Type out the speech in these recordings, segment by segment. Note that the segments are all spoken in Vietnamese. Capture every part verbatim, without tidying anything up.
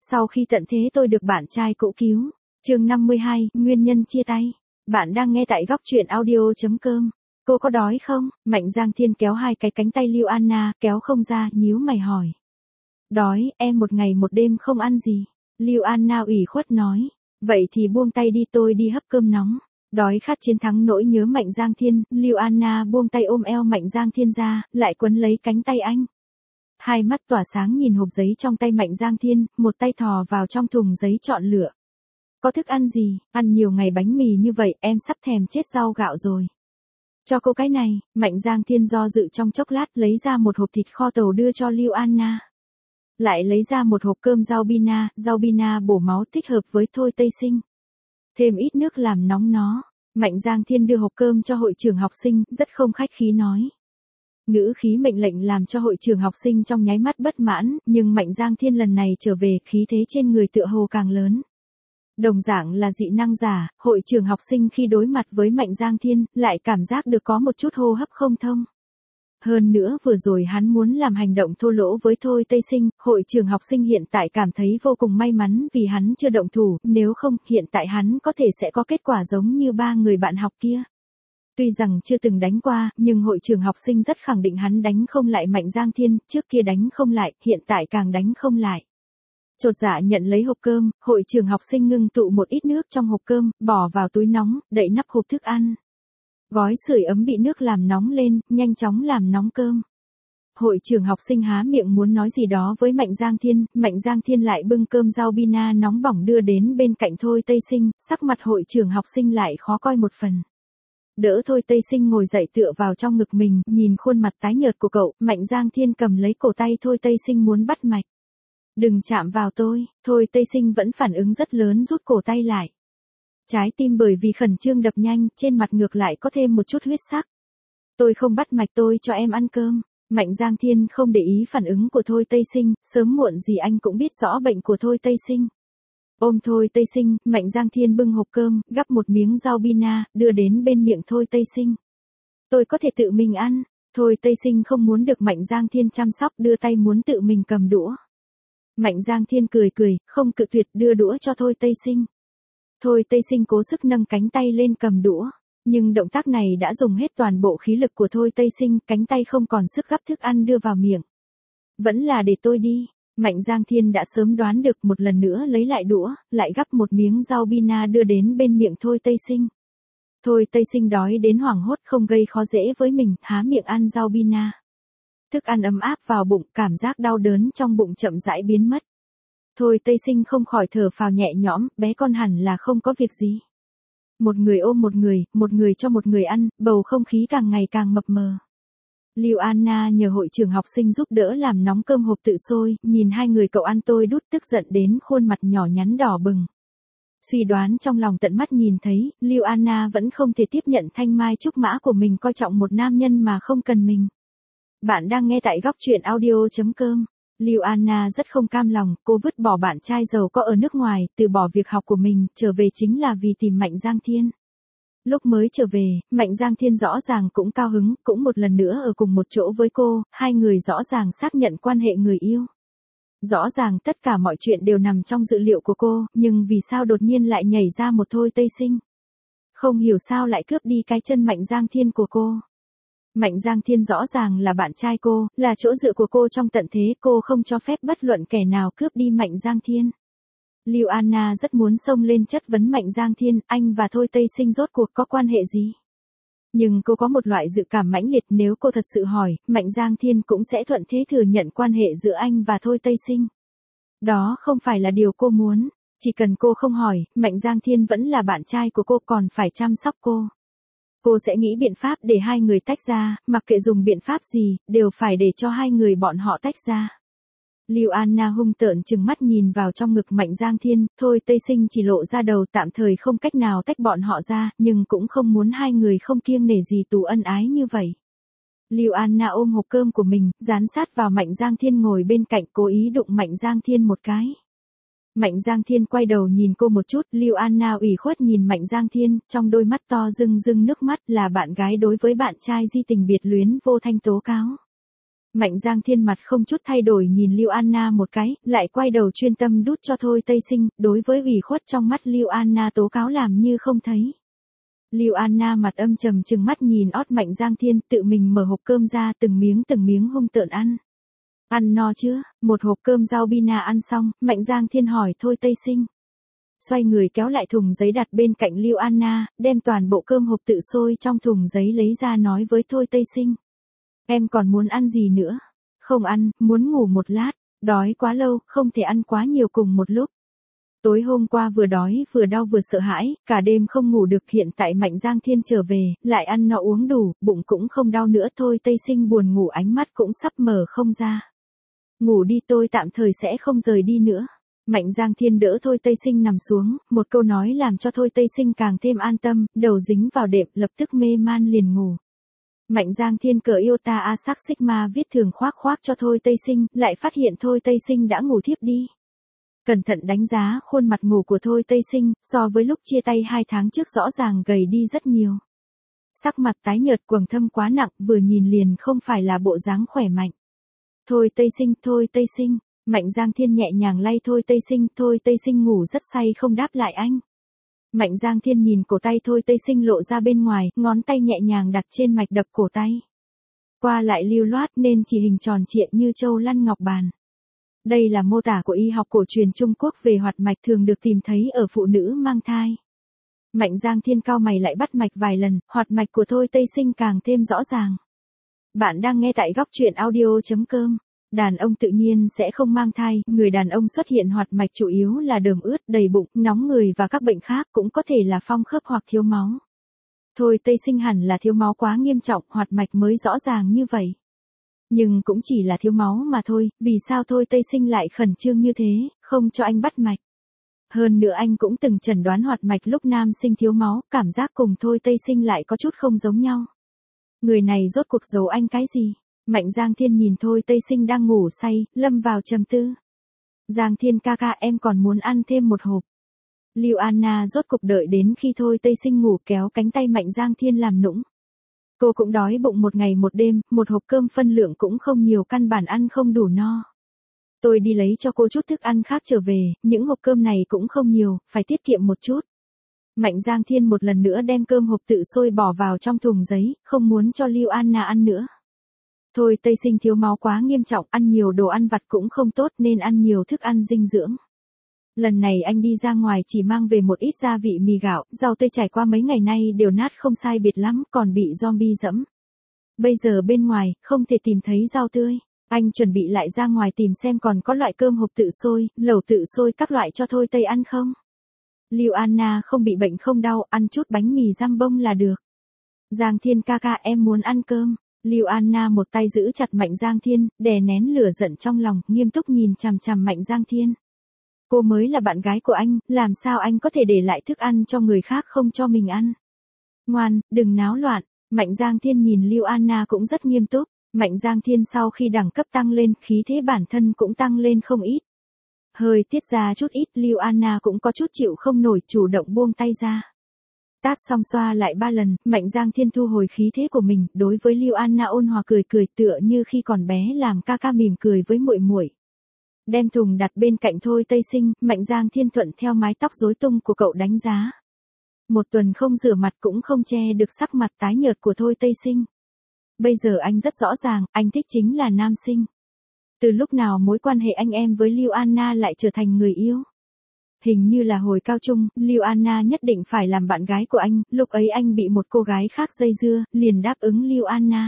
Sau khi tận thế tôi được bạn trai cũ cứu. Chương năm mươi hai, nguyên nhân chia tay. Bạn đang nghe tại góc truyện audio.com. Cô có đói không? Mạnh Giang Thiên kéo hai cái cánh tay Lưu Anna, kéo không ra, nhíu mày hỏi. Đói, em một ngày một đêm không ăn gì. Lưu Anna ủy khuất nói. Vậy thì buông tay đi, tôi đi hấp cơm nóng. Đói khát chiến thắng nỗi nhớ Mạnh Giang Thiên, Lưu Anna buông tay ôm eo Mạnh Giang Thiên ra, lại quấn lấy cánh tay anh. Hai mắt tỏa sáng nhìn hộp giấy trong tay Mạnh Giang Thiên, một tay thò vào trong thùng giấy chọn lựa. Có thức ăn gì, ăn nhiều ngày bánh mì như vậy, em sắp thèm chết rau gạo rồi. Cho cô cái này, Mạnh Giang Thiên do dự trong chốc lát lấy ra một hộp thịt kho tàu đưa cho Lưu Anna. Lại lấy ra một hộp cơm rau bina, rau bina bổ máu thích hợp với Thôi Tây Sinh. Thêm ít nước làm nóng nó. Mạnh Giang Thiên đưa hộp cơm cho hội trưởng học sinh, rất không khách khí nói. Ngữ khí mệnh lệnh làm cho hội trưởng học sinh trong nháy mắt bất mãn, nhưng Mạnh Giang Thiên lần này trở về khí thế trên người tựa hồ càng lớn. Đồng dạng là dị năng giả, hội trưởng học sinh khi đối mặt với Mạnh Giang Thiên, lại cảm giác được có một chút hô hấp không thông. Hơn nữa vừa rồi hắn muốn làm hành động thô lỗ với Thôi Tây Sinh, hội trưởng học sinh hiện tại cảm thấy vô cùng may mắn vì hắn chưa động thủ, nếu không, hiện tại hắn có thể sẽ có kết quả giống như ba người bạn học kia. Tuy rằng chưa từng đánh qua, nhưng hội trưởng học sinh rất khẳng định hắn đánh không lại Mạnh Giang Thiên, trước kia đánh không lại, hiện tại càng đánh không lại. Chột dạ nhận lấy hộp cơm, hội trưởng học sinh ngưng tụ một ít nước trong hộp cơm, bỏ vào túi nóng, đậy nắp hộp thức ăn. Gói sưởi ấm bị nước làm nóng lên, nhanh chóng làm nóng cơm. Hội trưởng học sinh há miệng muốn nói gì đó với Mạnh Giang Thiên, Mạnh Giang Thiên lại bưng cơm rau bina nóng bỏng đưa đến bên cạnh Thôi Tây Sinh, sắc mặt hội trưởng học sinh lại khó coi một phần. Đỡ Thôi Tây Sinh ngồi dậy tựa vào trong ngực mình, nhìn khuôn mặt tái nhợt của cậu, Mạnh Giang Thiên cầm lấy cổ tay Thôi Tây Sinh muốn bắt mạch. Đừng chạm vào tôi, Thôi Tây Sinh vẫn phản ứng rất lớn rút cổ tay lại. Trái tim bởi vì khẩn trương đập nhanh, trên mặt ngược lại có thêm một chút huyết sắc. Tôi không bắt mạch, tôi cho em ăn cơm. Mạnh Giang Thiên không để ý phản ứng của Thôi Tây Sinh, sớm muộn gì anh cũng biết rõ bệnh của Thôi Tây Sinh. Ôm Thôi Tây Sinh, Mạnh Giang Thiên bưng hộp cơm, gắp một miếng rau bina, đưa đến bên miệng Thôi Tây Sinh. Tôi có thể tự mình ăn. Thôi Tây Sinh không muốn được Mạnh Giang Thiên chăm sóc, đưa tay muốn tự mình cầm đũa. Mạnh Giang Thiên cười cười, không cự tuyệt, đưa đũa cho Thôi Tây Sinh. Thôi Tây Sinh cố sức nâng cánh tay lên cầm đũa, nhưng động tác này đã dùng hết toàn bộ khí lực của Thôi Tây Sinh, cánh tay không còn sức gắp thức ăn đưa vào miệng. Vẫn là để tôi đi. Mạnh Giang Thiên đã sớm đoán được, một lần nữa lấy lại đũa, lại gắp một miếng rau bina đưa đến bên miệng Thôi Tây Sinh. Thôi Tây Sinh đói đến hoảng hốt không gây khó dễ với mình, há miệng ăn rau bina. Thức ăn ấm áp vào bụng, cảm giác đau đớn trong bụng chậm rãi biến mất. Thôi Tây Sinh không khỏi thở phào nhẹ nhõm, bé con hẳn là không có việc gì. Một người ôm một người, một người cho một người ăn, bầu không khí càng ngày càng mập mờ. Lưu Anna nhờ hội trưởng học sinh giúp đỡ làm nóng cơm hộp tự sôi, nhìn hai người cậu ăn tôi đút tức giận đến khuôn mặt nhỏ nhắn đỏ bừng. Suy đoán trong lòng tận mắt nhìn thấy, Lưu Anna vẫn không thể tiếp nhận thanh mai trúc mã của mình coi trọng một nam nhân mà không cần mình. Bạn đang nghe tại góc truyện audio.com. Lưu Anna rất không cam lòng, cô vứt bỏ bạn trai giàu có ở nước ngoài, từ bỏ việc học của mình, trở về chính là vì tìm Mạnh Giang Thiên. Lúc mới trở về, Mạnh Giang Thiên rõ ràng cũng cao hứng, cũng một lần nữa ở cùng một chỗ với cô, hai người rõ ràng xác nhận quan hệ người yêu. Rõ ràng tất cả mọi chuyện đều nằm trong dự liệu của cô, nhưng vì sao đột nhiên lại nhảy ra một Thôi Tây Sinh? Không hiểu sao lại cướp đi cái chân Mạnh Giang Thiên của cô. Mạnh Giang Thiên rõ ràng là bạn trai cô, là chỗ dựa của cô trong tận thế, cô không cho phép bất luận kẻ nào cướp đi Mạnh Giang Thiên. Lưu Anna rất muốn xông lên chất vấn Mạnh Giang Thiên, anh và Thôi Tây Sinh rốt cuộc có quan hệ gì? Nhưng cô có một loại dự cảm mãnh liệt, nếu cô thật sự hỏi, Mạnh Giang Thiên cũng sẽ thuận thế thừa nhận quan hệ giữa anh và Thôi Tây Sinh. Đó không phải là điều cô muốn, chỉ cần cô không hỏi, Mạnh Giang Thiên vẫn là bạn trai của cô, còn phải chăm sóc cô. Cô sẽ nghĩ biện pháp để hai người tách ra, mặc kệ dùng biện pháp gì, đều phải để cho hai người bọn họ tách ra. Lưu Anna hung tợn trừng mắt nhìn vào trong ngực Mạnh Giang Thiên, Thôi Tây Sinh chỉ lộ ra đầu, tạm thời không cách nào tách bọn họ ra, nhưng cũng không muốn hai người không kiêng nể gì tù ân ái như vậy. Lưu Anna ôm hộp cơm của mình, dán sát vào Mạnh Giang Thiên ngồi bên cạnh, cố ý đụng Mạnh Giang Thiên một cái. Mạnh Giang Thiên quay đầu nhìn cô một chút, Lưu Anna ủy khuất nhìn Mạnh Giang Thiên, trong đôi mắt to rưng rưng nước mắt, là bạn gái đối với bạn trai di tình biệt luyến vô thanh tố cáo. Mạnh Giang Thiên mặt không chút thay đổi nhìn Lưu Anna một cái, lại quay đầu chuyên tâm đút cho Thôi Tây Sinh, đối với ủy khuất trong mắt Lưu Anna tố cáo làm như không thấy. Lưu Anna mặt âm trầm trừng mắt nhìn ót Mạnh Giang Thiên, tự mình mở hộp cơm ra từng miếng từng miếng hung tợn ăn. Ăn no chưa? Một hộp cơm rau bina ăn xong, Mạnh Giang Thiên hỏi Thôi Tây Sinh. Xoay người kéo lại thùng giấy đặt bên cạnh Lưu Anna, đem toàn bộ cơm hộp tự sôi trong thùng giấy lấy ra nói với Thôi Tây Sinh. Em còn muốn ăn gì nữa? Không ăn, muốn ngủ một lát, đói quá lâu, không thể ăn quá nhiều cùng một lúc. Tối hôm qua vừa đói vừa đau vừa sợ hãi, cả đêm không ngủ được, hiện tại Mạnh Giang Thiên trở về, lại ăn no uống đủ, bụng cũng không đau nữa. Thôi Tây Sinh buồn ngủ, ánh mắt cũng sắp mở không ra. Ngủ đi, tôi tạm thời sẽ không rời đi nữa. Mạnh Giang Thiên đỡ Thôi Tây Sinh nằm xuống, một câu nói làm cho Thôi Tây Sinh càng thêm an tâm, đầu dính vào đệm, lập tức mê man liền ngủ. Mạnh Giang Thiên cởi Iota A sắc Sigma viết thường khoác khoác cho Thôi Tây Sinh, lại phát hiện Thôi Tây Sinh đã ngủ thiếp đi. Cẩn thận đánh giá khuôn mặt ngủ của Thôi Tây Sinh, so với lúc chia tay hai tháng trước rõ ràng gầy đi rất nhiều. Sắc mặt tái nhợt, quầng thâm quá nặng, vừa nhìn liền không phải là bộ dáng khỏe mạnh. Thôi Tây Sinh, Thôi Tây Sinh, Mạnh Giang Thiên nhẹ nhàng lay Thôi Tây Sinh, Thôi Tây Sinh ngủ rất say không đáp lại anh. Mạnh Giang Thiên nhìn cổ tay Thôi Tây Sinh lộ ra bên ngoài, ngón tay nhẹ nhàng đặt trên mạch đập cổ tay. Qua lại lưu loát nên chỉ hình tròn trịa như châu lăn ngọc bàn. Đây là mô tả của y học cổ truyền Trung Quốc về hoạt mạch thường được tìm thấy ở phụ nữ mang thai. Mạnh Giang Thiên cau mày lại bắt mạch vài lần, hoạt mạch của Thôi Tây Sinh càng thêm rõ ràng. Bạn đang nghe tại góc truyện audio chấm com. Đàn ông tự nhiên sẽ không mang thai, người đàn ông xuất hiện hoạt mạch chủ yếu là đờm ướt, đầy bụng, nóng người và các bệnh khác, cũng có thể là phong khớp hoặc thiếu máu. Thôi Tây Sinh hẳn là thiếu máu quá nghiêm trọng, hoạt mạch mới rõ ràng như vậy. Nhưng cũng chỉ là thiếu máu mà thôi, vì sao Thôi Tây Sinh lại khẩn trương như thế, không cho anh bắt mạch. Hơn nữa anh cũng từng chẩn đoán hoạt mạch lúc nam sinh thiếu máu, cảm giác cùng Thôi Tây Sinh lại có chút không giống nhau. Người này rốt cuộc giấu anh cái gì? Mạnh Giang Thiên nhìn Thôi Tây Sinh đang ngủ say, lâm vào trầm tư. Giang Thiên ca ca, em còn muốn ăn thêm một hộp. Lưu Anna rốt cục đợi đến khi Thôi Tây Sinh ngủ kéo cánh tay Mạnh Giang Thiên làm nũng. Cô cũng đói bụng một ngày một đêm, một hộp cơm phân lượng cũng không nhiều, căn bản ăn không đủ no. Tôi đi lấy cho cô chút thức ăn khác trở về, những hộp cơm này cũng không nhiều, phải tiết kiệm một chút. Mạnh Giang Thiên một lần nữa đem cơm hộp tự sôi bỏ vào trong thùng giấy, không muốn cho Lưu Anna ăn nữa. Thôi Tây Sinh thiếu máu quá nghiêm trọng, ăn nhiều đồ ăn vặt cũng không tốt nên ăn nhiều thức ăn dinh dưỡng. Lần này anh đi ra ngoài chỉ mang về một ít gia vị mì gạo, rau tây trải qua mấy ngày nay đều nát không sai biệt lắm, còn bị zombie dẫm. Bây giờ bên ngoài, không thể tìm thấy rau tươi. Anh chuẩn bị lại ra ngoài tìm xem còn có loại cơm hộp tự sôi, lẩu tự sôi các loại cho Thôi Tây ăn không. Lưu Anna không bị bệnh không đau, ăn chút bánh mì răm bông là được. Giang Thiên ca ca, em muốn ăn cơm. Lưu Anna một tay giữ chặt Mạnh Giang Thiên, đè nén lửa giận trong lòng, nghiêm túc nhìn chằm chằm Mạnh Giang Thiên. Cô mới là bạn gái của anh, làm sao anh có thể để lại thức ăn cho người khác không cho mình ăn. Ngoan, đừng náo loạn. Mạnh Giang Thiên nhìn Lưu Anna cũng rất nghiêm túc. Mạnh Giang Thiên sau khi đẳng cấp tăng lên, khí thế bản thân cũng tăng lên không ít. Hơi tiết ra chút ít, Lưu Anna cũng có chút chịu không nổi, chủ động buông tay ra. Tát xong xoa lại ba lần, Mạnh Giang Thiên thu hồi khí thế của mình, đối với Lưu Anna ôn hòa cười cười, tựa như khi còn bé làm ca ca mỉm cười với muội muội. Đem thùng đặt bên cạnh Thôi Tây Sinh, Mạnh Giang Thiên thuận theo mái tóc rối tung của cậu đánh giá. Một tuần không rửa mặt cũng không che được sắc mặt tái nhợt của Thôi Tây Sinh. Bây giờ anh rất rõ ràng, anh thích chính là nam sinh. Từ lúc nào mối quan hệ anh em với Lưu Anna lại trở thành người yêu? Hình như là hồi cao trung, Lưu Anna nhất định phải làm bạn gái của anh, lúc ấy anh bị một cô gái khác dây dưa, liền đáp ứng Lưu Anna.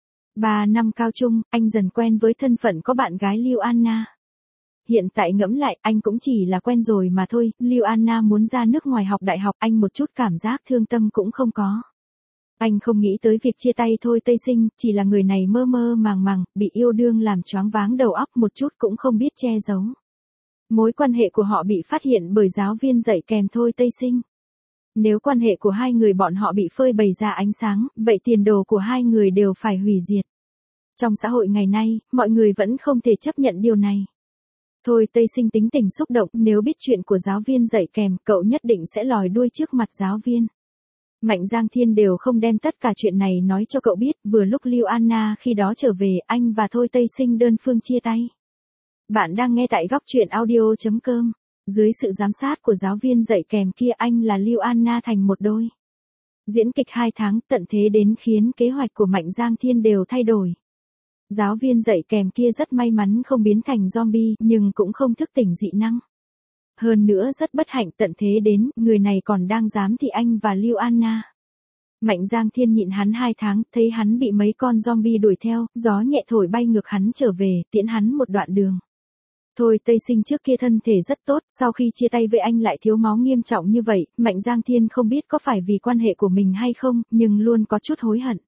Ba năm cao trung, anh dần quen với thân phận có bạn gái Lưu Anna. Hiện tại ngẫm lại, anh cũng chỉ là quen rồi mà thôi, Lưu Anna muốn ra nước ngoài học đại học, anh một chút cảm giác thương tâm cũng không có. Anh không nghĩ tới việc chia tay Thôi Tây Sinh, chỉ là người này mơ mơ màng màng, bị yêu đương làm choáng váng đầu óc, một chút cũng không biết che giấu. Mối quan hệ của họ bị phát hiện bởi giáo viên dạy kèm Thôi Tây Sinh. Nếu quan hệ của hai người bọn họ bị phơi bày ra ánh sáng, vậy tiền đồ của hai người đều phải hủy diệt. Trong xã hội ngày nay, mọi người vẫn không thể chấp nhận điều này. Thôi Tây Sinh tính tình xúc động, nếu biết chuyện của giáo viên dạy kèm, cậu nhất định sẽ lòi đuôi trước mặt giáo viên. Mạnh Giang Thiên đều không đem tất cả chuyện này nói cho cậu biết, vừa lúc Lưu Anna khi đó trở về, anh và Thôi Tây Sinh đơn phương chia tay. Bạn đang nghe tại góc truyện audio.com. Dưới sự giám sát của giáo viên dạy kèm kia, anh là Lưu Anna thành một đôi. Diễn kịch hai tháng tận thế đến khiến kế hoạch của Mạnh Giang Thiên đều thay đổi. Giáo viên dạy kèm kia rất may mắn không biến thành zombie, nhưng cũng không thức tỉnh dị năng. Hơn nữa rất bất hạnh, tận thế đến, người này còn đang giám thị anh và Lưu Anna. Mạnh Giang Thiên nhịn hắn hai tháng, thấy hắn bị mấy con zombie đuổi theo, gió nhẹ thổi bay ngược hắn trở về, tiễn hắn một đoạn đường. Thôi Tây Sinh trước kia thân thể rất tốt, sau khi chia tay với anh lại thiếu máu nghiêm trọng như vậy, Mạnh Giang Thiên không biết có phải vì quan hệ của mình hay không, nhưng luôn có chút hối hận.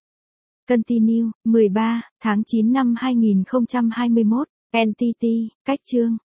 Continue, mười ba tháng chín năm hai nghìn không trăm hai mươi mốt, en tê tê, cách chương.